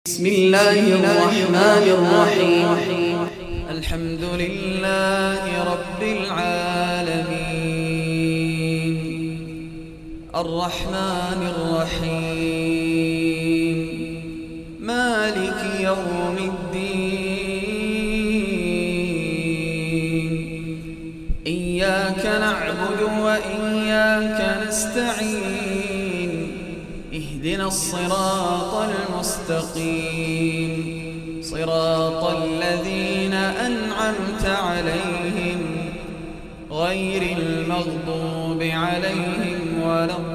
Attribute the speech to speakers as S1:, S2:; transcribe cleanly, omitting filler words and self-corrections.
S1: بسم الله الرحمن الرحيم. الحمد لله رب العالمين، الرحمن الرحيم، مالك يوم الدين. إياك نعبد وإياك نستعين، اهدنا الصراط المستقيم، صراط الذين أنعمت عليهم غير المغضوب عليهم ولا الضالين.